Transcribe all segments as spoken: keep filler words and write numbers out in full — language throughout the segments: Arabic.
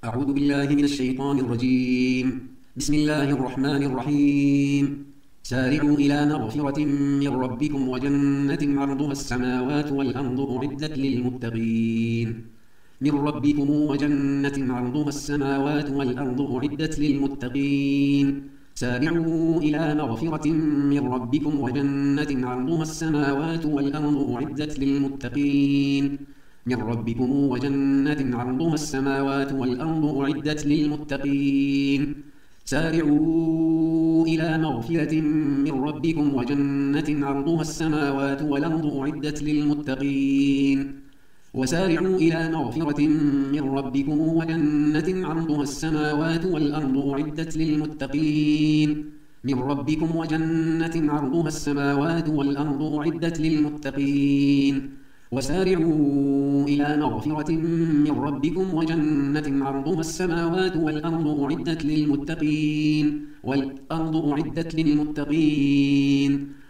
أعوذ بالله من الشيطان الرجيم. بسم الله الرحمن الرحيم. سارعوا إلى مغفرة من ربكم وجنة عرضها السماوات والأرض أعدت للمتقين من ربكم وجنة عرضها السماوات والأرض أعدت للمتقين سارعوا إلى مغفرة من ربكم وجنة عرضها السماوات والأرض أعدت للمتقين من ربكم وجنة عرضها السماوات والأرض أعدت للمتقين سارعوا إلى مغفرة من ربكم وجنة عرضها السماوات والأرض أعدت للمتقين وسارعوا إلى مغفرة من ربكم وجنة عرضها السماوات والأرض أعدت للمتقين من ربكم وجنة عرضها السماوات والأرض أعدت للمتقين وسارعوا إلى مغفرة من ربكم وجنة عرضها السماوات والأرض أعدت للمتقين والأرض أعدت للمتقين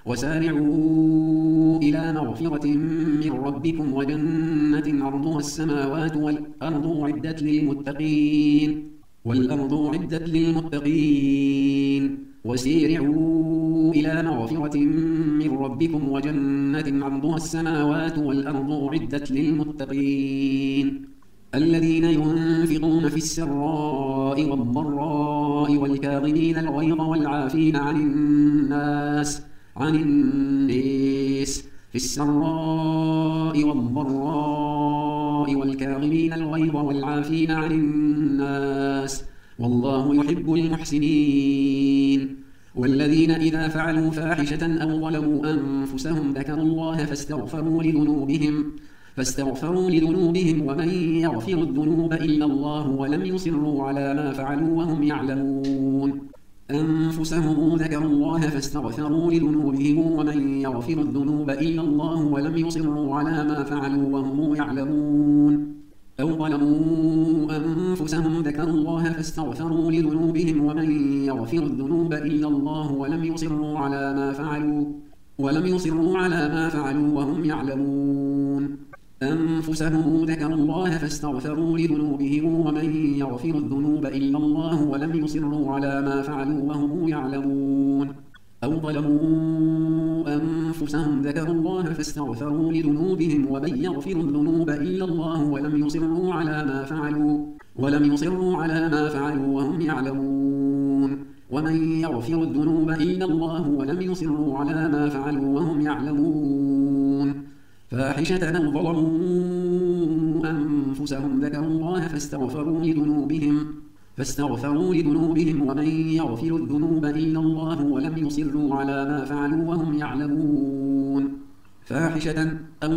وسارعوا إلى مغفرة من ربكم وجنة عرضها السماوات والأرض أعدت للمتقين والأرض أعدت للمتقين وسارعوا إلى مغفرة من ربكم وجنة عرضها السماوات والأرض أعدت للمتقين الذين ينفقون في السراء والضراء والكاظمين الغيظ والعافين عن الناس عن الناس في السراء والضراء والكاظمين الغيظ والعافين عن الناس والله يحب المحسنين والذين إذا فعلوا فاحشة أو ظلموا أنفسهم ذكروا الله فاستغفروا لذنوبهم فاستغفروا لذنوبهم ومن يغفر الذنوب إلا الله ولم يصروا على ما فعلوا وهم يعلمون أنفسهم ذكروا الله فاستغفروا لذنوبهم ومن يغفر الذنوب إلا الله ولم يصروا على ما فعلوا وهم يعلمون أو ظلموا أنفسهم ذكروا الله فاستغفروا لذنوبهم ومن يغفر الذنوب إلا الله ولم يصروا على ما فعلوا ولم يصروا على ما فعلوا وهم يعلمون أنفسهم ذكروا الله فاستغفروا لذنوبهم ومن يغفر الذنوب إلا الله ولم يصروا على ما فعلوا وهم يعلمون أو ظلموا أنفسهم ذكروا الله فاستغفروا لذنوبهم ومن يغفر الذنوب إلا الله ولم يصروا على ما فعلوا ولم يصروا على ما فعلوا وهم يعلمون ومن يغفر الذنوب إلا الله ولم يصروا على ما فعلوا وهم يعلمون فاحشة أو ظلموا أنفسهم ذكروا الله فاستغفروا لذنوبهم فاستغفروا لذنوبهم ومن يغفر الذنوب إلا الله ولم يصروا على ما فعلوا وهم يعلمون فاحشة أو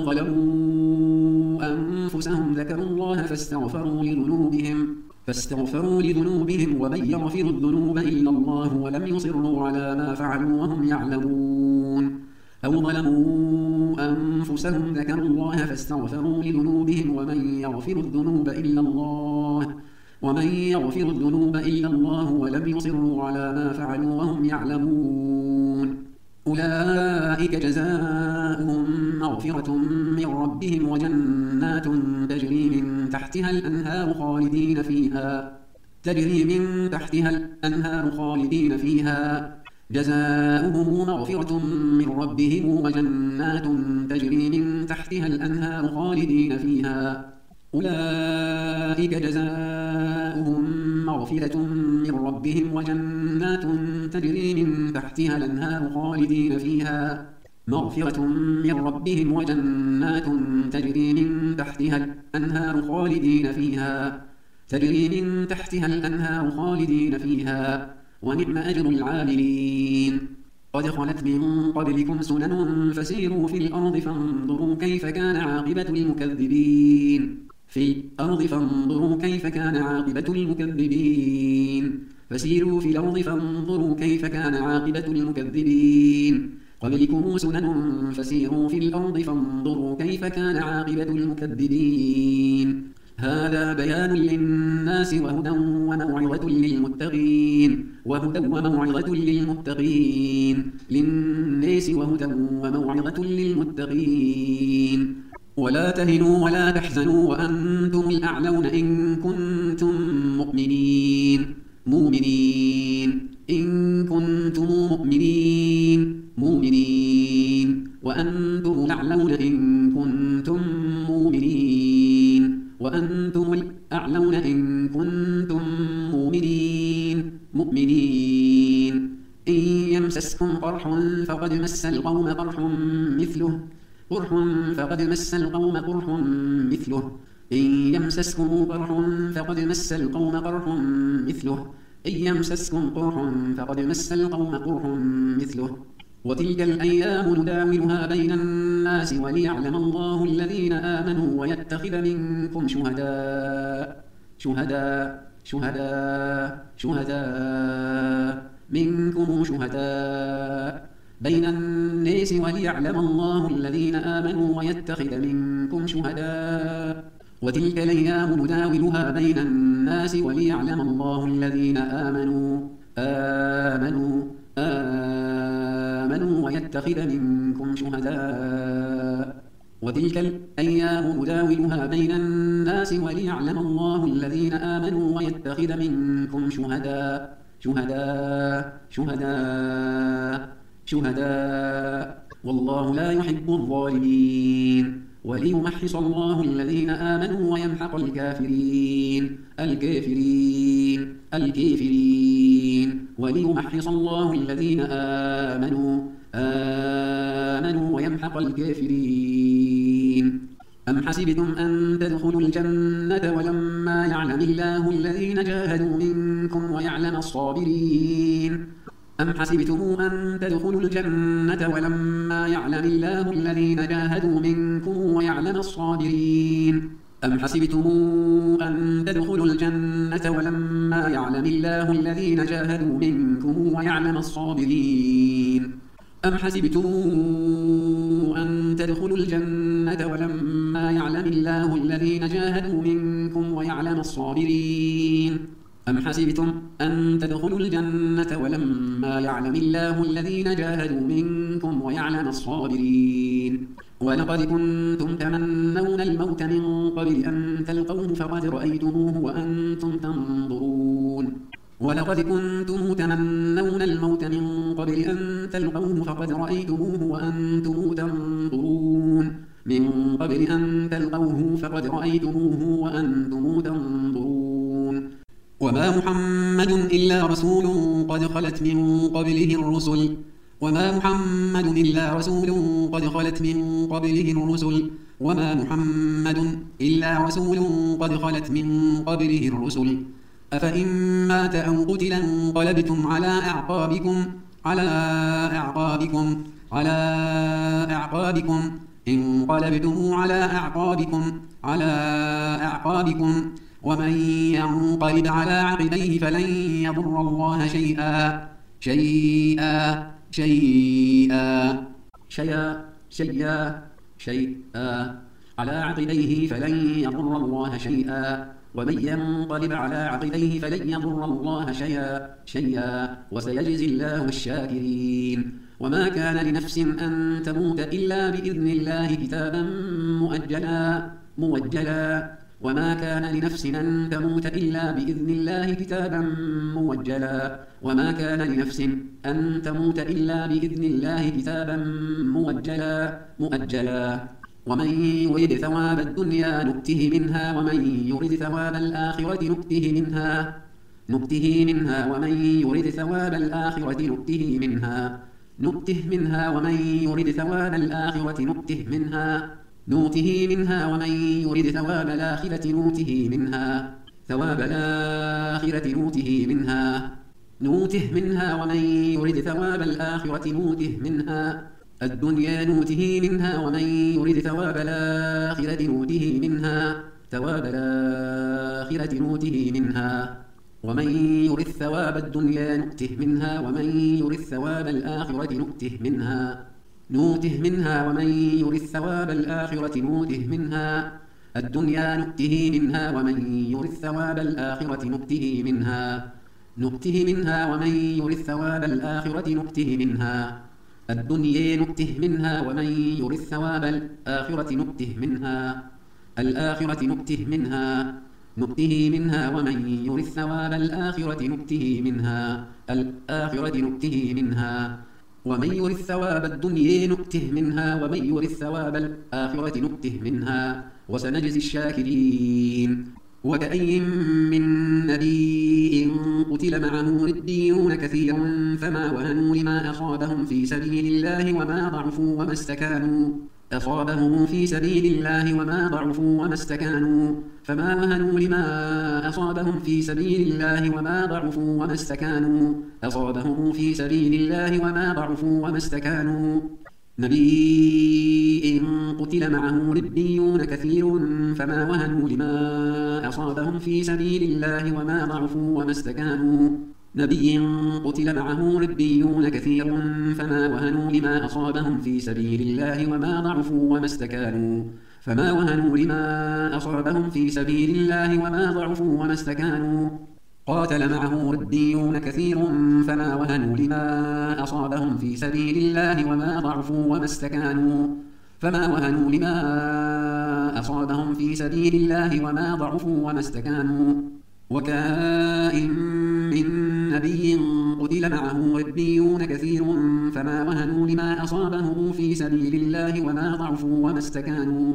ظلموا أنفسهم ذكروا الله فاستغفروا لذنوبهم فاستغفروا لذنوبهم ومن يغفر الذنوب إلا الله ولم يصروا على ما فعلوا وهم يعلمون أو ظلموا أنفسهم ذكروا الله فاستغفروا لذنوبهم ومن يغفر الذنوب إلا الله ومن يغفر الذنوب إلا الله ولم يصروا على ما فعلوا وهم يعلمون أولئك جزاؤهم مغفرة من ربهم وجنات تجري من تحتها الأنهار خالدين فيها تجري من تحتها الأنهار خالدين فيها جزاؤهم مغفرة من ربهم وجنات تجري من تحتها الأنهار خالدين فيها أولئك جزاؤهم مغفرة من ربهم وجنات تجري من تحتها الأنهار خالدين فيها مغفرة من ربهم وجنات تجري من تحتها الأنهار خالدين فيها تجري من تحتها الأنهار خالدين فيها ونعم أجر العاملين قد خلت من قبلكم سنن فسيروا في الأرض فانظروا كيف كان عاقبة المكذبين في الأرض فانظروا كيف كان عاقبة المكذبين فسيروا في الأرض فانظروا كيف كان عاقبة المكذبين قبلكم سنن فسيروا في الأرض فانظروا كيف كان عاقبة المكذبين هذا بيان للناس وهدى وموعظة للمتقين وهدى وموعظة للمتقين للناس وهدى وموعظة للمتقين ولا تهنوا ولا تحزنوا وأنتم الأعلون إن كنتم مؤمنين مؤمنين إن كنتم مؤمنين مؤمنين وأنتم الأعلون إن كنتم مؤمنين وأنتم الأعلون إن كنتم مؤمنين مؤمنين إن يمسسكم قرح فقد مس القوم قرح مثله قرح فقد مس القوم قرح مثله إن يمسسكم قرح فقد مس القوم قرح مثله إن يمسسكم قرح فقد مس القوم قرح مثله وتلك الأيام نداولها بين الناس وليعلم الله الذين آمنوا ويتخذ منكم شهداء شهداء شهداء شهداء منكم شهداء بين الناس وليعلم الله الذين آمنوا ويتخذ منكم شهداء وتلك الأيام نداولها بين الناس وليعلم الله الذين آمنوا آمنوا آمنوا ويتخذ منكم شهداء وتلك الأيام نداولها بين الناس وليعلم الله الذين آمنوا ويتخذ منكم شهداء شهداء شهداء شهداء والله لا يحب الظالمين وليمحص الله الذين آمنوا ويمحق الكافرين الكافرين الكافرين وليمحص الله الذين آمنوا آمنوا ويمحق الكافرين أم حسبتم أن تدخلوا الجنة ولما يعلم الله الذين جاهدوا منكم ويعلم الصابرين أم حسبتم أن تدخلوا الجنة ولما يعلم الله الذين جاهدوا منكم ويعلم الصابرين أم حسبتم أن تدخلوا الجنة ولما يعلم الله الذين جاهدوا منكم ويعلم الصابرين أم حسبتم أن تدخلوا الجنة ولما يعلم الله الذين جاهدوا منكم ويعلم الصابرين أم حسبتم أن تدخلوا الجنة ولما يعلم الله الذين جاهدوا منكم ويعلم الصابرين ولقد كنتم تمنون الموت من قبل أن تلقوه فقد رأيتموه وأنتم تنظرون ولقد كنتم تمنون الموت من قبل أن تلقوه فقد رأيتموه وأنتم تنظرون من قبل أن تلقوه فقد رأيتموه وأنتم تنظرون وما محمد إلا رسول قد خلت من قبله الرسل وما محمد إلا رسول قد خلت من قبله الرسل وما محمد إلا رسول قد خلت من قبله الرسل أفإن مات أو قتل انقلبتم على أعقابكم على أعقابكم على أعقابكم انقلبتم على أعقابكم على أعقابكم ومن ينقلب على عقبيه فلن يضر الله شيئا شيئا شيئا شيئا شيئا شيئا على عقبيه فلن يضر الله شيئا ومن ينقلب على عقبيه فلن يضر الله شيئا شيئا وسيجزي الله الشاكرين وما كان لنفس أن تموت إلا بإذن الله كتابا مؤجلا مؤجلا وما كان لنفس أن تموت إلا بإذن الله كتابا مؤجلا وما كان لنفس أن تموت إلا بإذن الله كتابا مؤجلا مؤجلا ومن يرد ثواب الدنيا نؤته منها ومن يرد ثواب الآخرة نؤته منها نؤته منها ومن يرد ثواب الآخرة نؤته منها نؤته منها ومن يرد ثواب الآخرة نؤته منها نؤته منها ومن يرد ثواب الآخرة نؤته منها ثواب الآخرة نؤته منها نؤته منها ومن يرد ثواب الآخرة نؤته منها الدنيا نؤته منها ومن يرد ثواب الآخرة نؤته منها ثواب الآخرة نؤته منها ومن يرد ثواب الدنيا نؤته منها ومن يرد ثواب الآخرة نؤته منها نؤته منها ومن يرد ثواب الآخرة نؤته منها الدنيا نؤته منها ومن يرد ثواب الآخرة نؤته منها نؤته منها ومن يرد ثواب الآخرة نؤته منها الدنيا نؤته منها ومن يرث ثواب الآخرة نؤته منها الآخرة نؤته منها نؤته منها ومن يرث ثواب الآخرة نؤته منها الآخرة نؤته منها ومن يرث ثواب الدنيا نؤته منها ومن يرث ثواب الآخرة نؤته منها وسنجزي الشاكرين وكأي من نبي قتل معه ربيون كثير فما وهنوا لما أصابهم في سبيل الله وما ضعفوا وما استكانوا أصابهم في سبيل الله وما ضعفوا وما استكانوا فما وهنوا لما أصابهم في سبيل الله وما ضعفوا وما استكانوا أصابهم في سبيل الله وما ضعفوا وما استكانوا نبي قتل معه ربيون كثير فما وهنوا لما أصابهم في سبيل الله وما ضعفوا وما استكانوا نبي قتل معه ربيون كثير فما وهنوا لما أصابهم في سبيل الله وما ضعفوا وما استكانوا فما وهنوا لما أصابهم في سبيل الله وما ضعفوا وما استكانوا قاتل معه ربيون كثير فما وهنوا لما أصابهم في سبيل الله وما ضعفوا وما استكانوا فما وهنوا لما أصابهم في سبيل الله وما ضعفوا وما استكانوا وكائن من نبي قتل معه ربيون كثير فما وهنوا لما أصابهم في سبيل الله وما ضعفوا وما استكانوا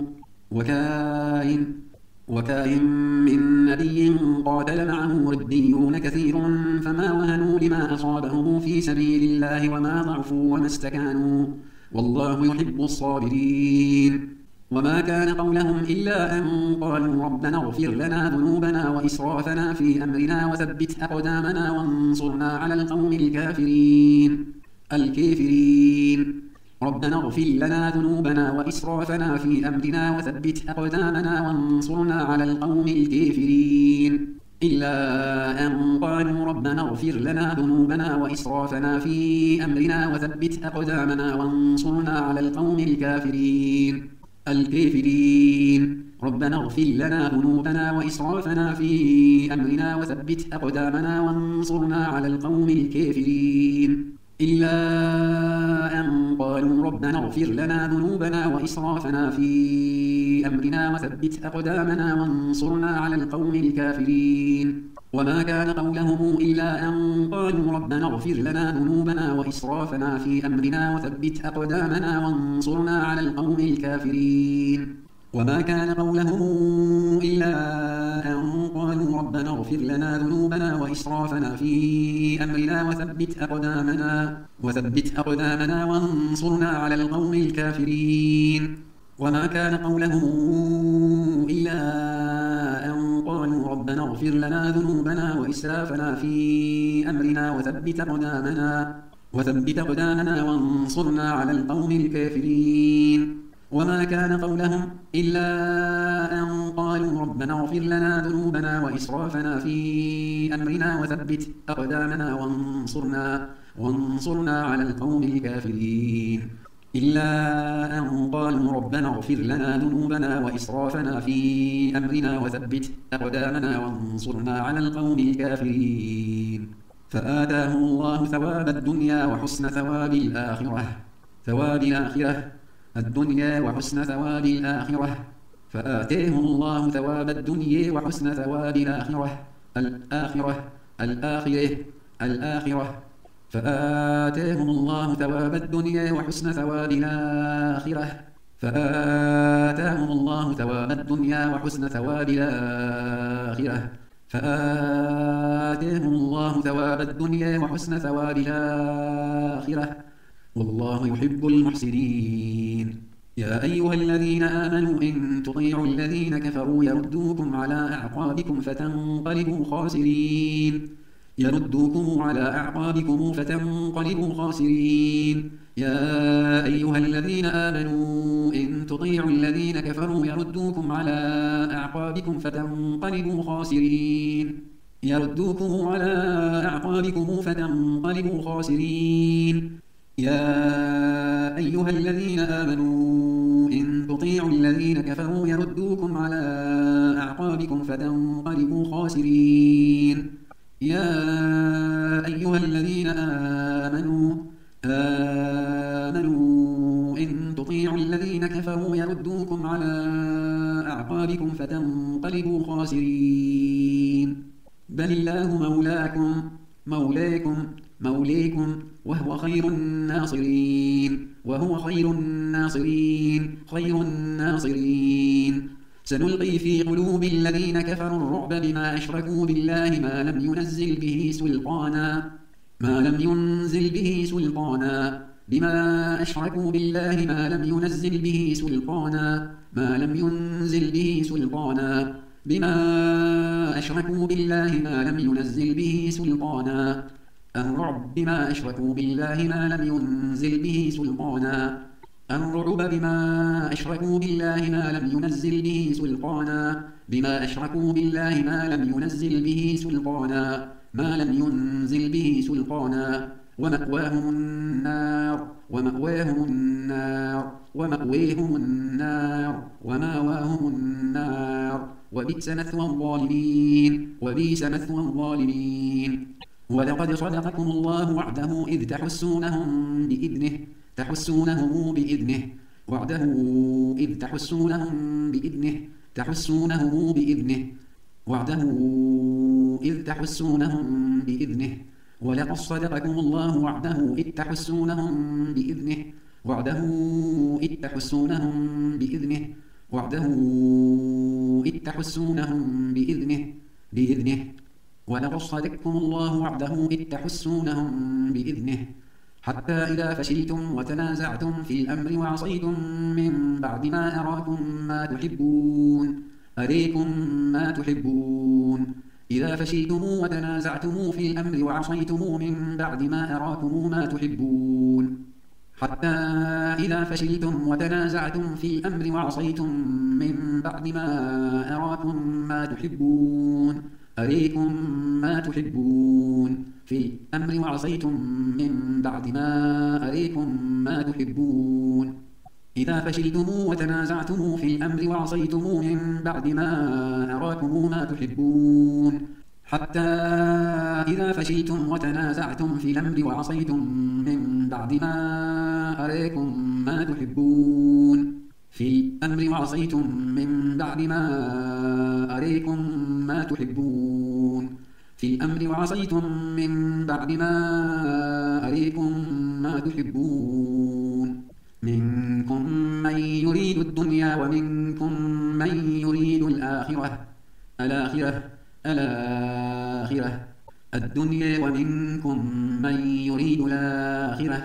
وكائن وكائن من نبي قاتل معه ربيون كثير فما وهنوا لما أصابهم في سبيل الله وما ضعفوا وما استكانوا والله يحب الصابرين وما كان قولهم إلا أن قالوا ربنا اغفر لنا ذنوبنا وإسرافنا في أمرنا وثبت أقدامنا وانصرنا على القوم الكافرين الكافرين ربنا اغفر لنا ذنوبنا وإسرافنا في أمرنا وثبت أقدامنا وانصرنا على القوم الكافرين إلا أن قالوا ربنا اغفر لنا ذنوبنا وإسرافنا في أمرنا وثبت أقدامنا وانصرنا على القوم الكافرين الكافرين ربنا اغفر لنا ذنوبنا وإسرافنا في أمرنا وثبت أقدامنا وانصرنا على القوم الكافرين إلا أن قالوا ربنا اغفر لنا ذنوبنا وإسرافنا في أمرنا وثبت أقدامنا وانصرنا على القوم الكافرين وما كان قولهم إلا أن قالوا ربنا اغفر لنا ذنوبنا وإسرافنا في أمرنا وثبت أقدامنا وانصرنا على القوم الكافرين وما كان قولهم إلا أن قالوا ربنا اغفر لنا ذنوبنا وإسرافنا في أمرنا وثبت أقدامنا وثبت أقدامنا وانصرنا على القوم الكافرين وما كان قولهم إلا أن قالوا ربنا اغفر لنا ذنوبنا وإسرافنا في أمرنا وثبت أقدامنا وثبت أقدامنا وانصرنا على القوم الكافرين وما كان قولهم إلا أن قالوا ربنا اغفر لنا ذنوبنا وإسرافنا في أمرنا وثبت أقدامنا وانصرنا وانصرنا على القوم الكافرين إلا أن قالوا ربنا اغفر لنا ذنوبنا وإسرافنا في أمرنا وثبت أقدامنا وانصرنا على القوم الكافرين فآتاهم الله ثواب الدنيا وحسن ثواب الآخرة ثواب الآخرة الدنيا وحسن ثواب الآخرة فآتاهم الله ثواب الدنيا وحسن ثواب الآخرة الآخرة الآخرة الآخرة فآتاهم الله ثواب الدنيا وحسن ثواب الآخرة فآتاهم الله ثواب الدنيا وحسن ثواب الآخرة فآتاهم الله ثواب الدنيا وحسن ثواب الآخرة والله يحب المحسنين يا أيها الذين آمنوا إن تطيعوا الذين كفروا يردوكم على أعقابكم فتنقلبوا خاسرين يردوكم على أعقابكم فتنقلبوا خاسرين يا أيها الذين آمنوا إن تطيعوا الذين كفروا يردوكم على أعقابكم فتنقلبوا خاسرين يردوكم على أعقابكم فتنقلبوا خاسرين يا أيها الذين آمنوا إن تطيعوا الذين كفروا يردوكم على أعقابكم فتنقلبوا خاسرين يا أيها الذين آمنوا تنقلبوا خاسرين. بل الله مولاكم مولاكم موليكم وهو خير الناصرين وهو خير الناصرين خير الناصرين. سنلقي في قلوب الذين كفروا الرعب بما أشركوا بالله ما لم ينزل به سلطانا ما لم ينزل به سلطانا بما أشركوا بالله ما لم ينزل به سلطانا ما لم ينزل به سلطانا بما أشركوا بالله ما لم ينزل به سلطانا الرعب بما أشركوا بالله ما لم ينزل به سلطانا الرعب بما أشركوا بالله ما لم ينزل به سلطانا بما أشركوا بالله ما لم ينزل به سلطانا ما لم ينزل به سلطانا ومأواهم النار ومأواهم النار ومأويهم النار ومأواهم النار وبئس مثوى الظالمين وبئس مثوى الظالمين. ولقد صدقكم الله وعده إذ تحسونهم بإذنه تحسونهم بإذنه وعده إذ تحسونهم بإذنه تحسونهم بإذنه وعده إذ تحسونهم بإذنه ولقد صدقكم الله وعده إذ تحسونهم بإذنه وعده إذ تحسونهم بإذنه وعده إذ تحسونهم بإذنه بإذنه ولقد صدقكم الله وعده إذ تحسونهم بإذنه حتى إذا فشلتم وتنازعتم في الأمر وعصيتم من بعد ما أراكم ما تحبون أريكم ما تحبون إذا فشلتم وتنازعتم في الأمر وعصيتم من بعد ما أراكم ما تحبون حتى إذا فشلتم وتنازعتم في الأمر وعصيتم من بعد ما أراكم ما تحبون أريكم ما تحبون في الأمر وعصيتم من بعد ما أريكم ما تحبون إذا فشلتم وتنازعتم في الأمر وعصيتم من بعد ما أراكم ما تحبون حتى إذا فشلتم وتنازعتم في الأمر وعصيتم من بعد ما أراكم ما تحبون في الأمر وعصيتم من بعد ما أريكم ما تحبون في الأمر وعصيتم من بعد ما أريكم ما تحبون منكم من يريد الدنيا ومنكم من يريد الآخرة الآخرة الآخرة الدنيا ومنكم من يريد الآخرة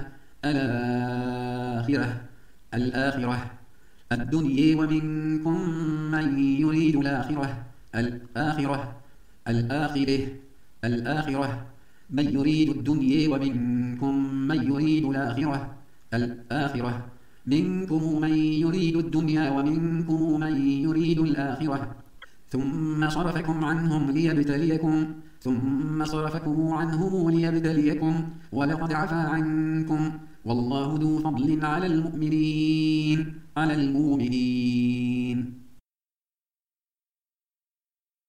الآخرة الآخرة الدنيا ومنكم من يريد الآخرة الآخرة الآخرة الآخرة من يريد الدنيا ومنكم من يريد الآخرة الآخرة منكم من يريد الدنيا ومنكم من يريد الآخرة ثم صرفكم عنهم ليبتليكم ثم صرفكم عنهم ليبتليكم ولقد عفا عنكم والله ذو فضل على المؤمنين على المؤمنين